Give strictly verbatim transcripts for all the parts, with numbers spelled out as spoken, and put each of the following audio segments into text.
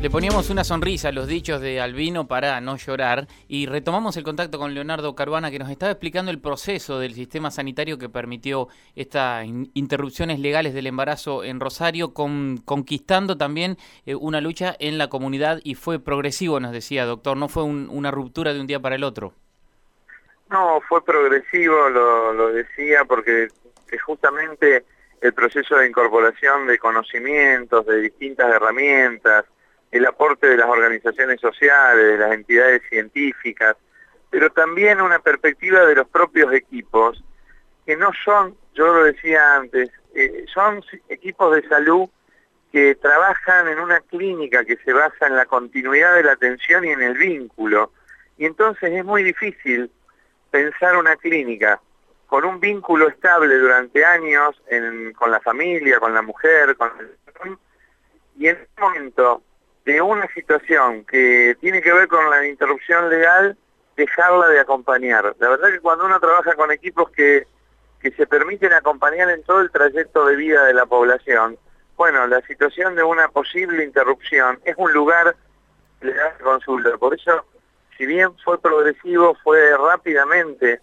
Le poníamos una sonrisa a los dichos de Albino para no llorar y retomamos el contacto con Leonardo Caruana, que nos estaba explicando el proceso del sistema sanitario que permitió estas in interrupciones legales del embarazo en Rosario, con, conquistando también eh, una lucha en la comunidad, y fue progresivo, nos decía, doctor, no fue un, una ruptura de un día para el otro. No, fue progresivo, lo, lo decía, porque que justamente el proceso de incorporación de conocimientos, de distintas herramientas, el aporte de las organizaciones sociales, de las entidades científicas, pero también una perspectiva de los propios equipos, que no son, yo lo decía antes, eh, son equipos de salud que trabajan en una clínica que se basa en la continuidad de la atención y en el vínculo. Y entonces es muy difícil pensar una clínica con un vínculo estable durante años en, con la familia, con la mujer, con el... y en un momento de una situación que tiene que ver con la interrupción legal, dejarla de acompañar. La verdad que cuando uno trabaja con equipos que, que se permiten acompañar en todo el trayecto de vida de la población, bueno, la situación de una posible interrupción es un lugar legal de consulta. Por eso, si bien fue progresivo, fue rápidamente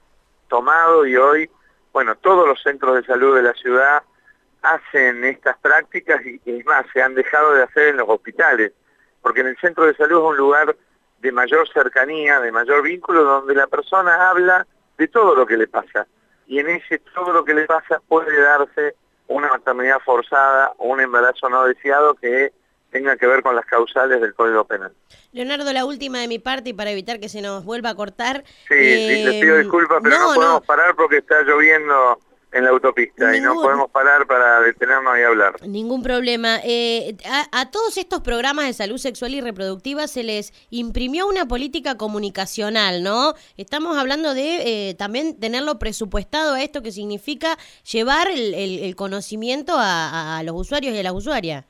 tomado y hoy, bueno, todos los centros de salud de la ciudad hacen estas prácticas y, y es más, se han dejado de hacer en los hospitales, porque en el centro de salud es un lugar de mayor cercanía, de mayor vínculo, donde la persona habla de todo lo que le pasa, y en ese todo lo que le pasa puede darse una maternidad forzada o un embarazo no deseado que tenga que ver con las causales del Código Penal. Leonardo, la última de mi parte, y para evitar que se nos vuelva a cortar... Sí, eh, sí, les pido disculpas, pero no, no podemos no. parar porque está lloviendo en la autopista. Ningún, y no podemos parar para detenernos y hablar. Ningún problema. Eh, a, a todos estos programas de salud sexual y reproductiva se les imprimió una política comunicacional, ¿no? Estamos hablando de eh, también tenerlo presupuestado a esto, que significa llevar el, el, el conocimiento a, a los usuarios y a las usuarias.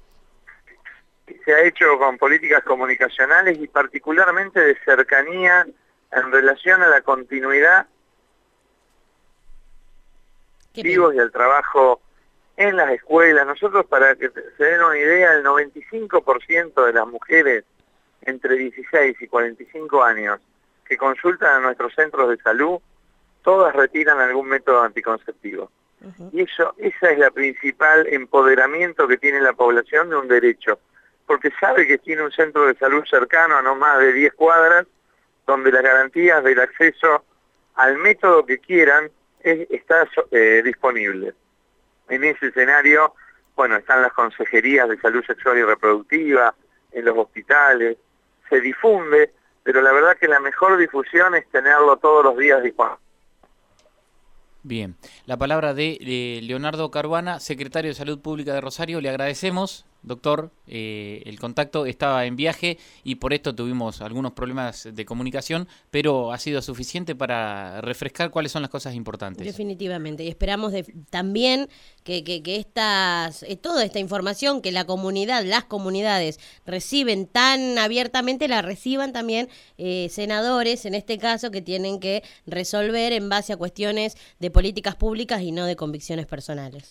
Se ha hecho con políticas comunicacionales y particularmente de cercanía en relación a la continuidad vivos y al trabajo en las escuelas. Nosotros, para que se den una idea, el noventa y cinco por ciento de las mujeres entre dieciséis y cuarenta y cinco años que consultan a nuestros centros de salud, todas retiran algún método anticonceptivo. Uh-huh. Y eso, esa es la principal empoderamiento que tiene la población de un derecho, porque sabe que tiene un centro de salud cercano a no más de diez cuadras, donde las garantías del acceso al método que quieran es, está eh, disponible. En ese escenario, bueno, están las consejerías de salud sexual y reproductiva, en los hospitales, se difunde, pero la verdad que la mejor difusión es tenerlo todos los días disponible. Bien, la palabra de, de Leonardo Caruana, secretario de Salud Pública de Rosario. Le agradecemos, doctor, eh, el contacto estaba en viaje y por esto tuvimos algunos problemas de comunicación, pero ha sido suficiente para refrescar cuáles son las cosas importantes. Definitivamente, y esperamos de, también que, que, que estas, eh, toda esta información que la comunidad, las comunidades reciben tan abiertamente, la reciban también eh, senadores, en este caso, que tienen que resolver en base a cuestiones de políticas públicas y no de convicciones personales.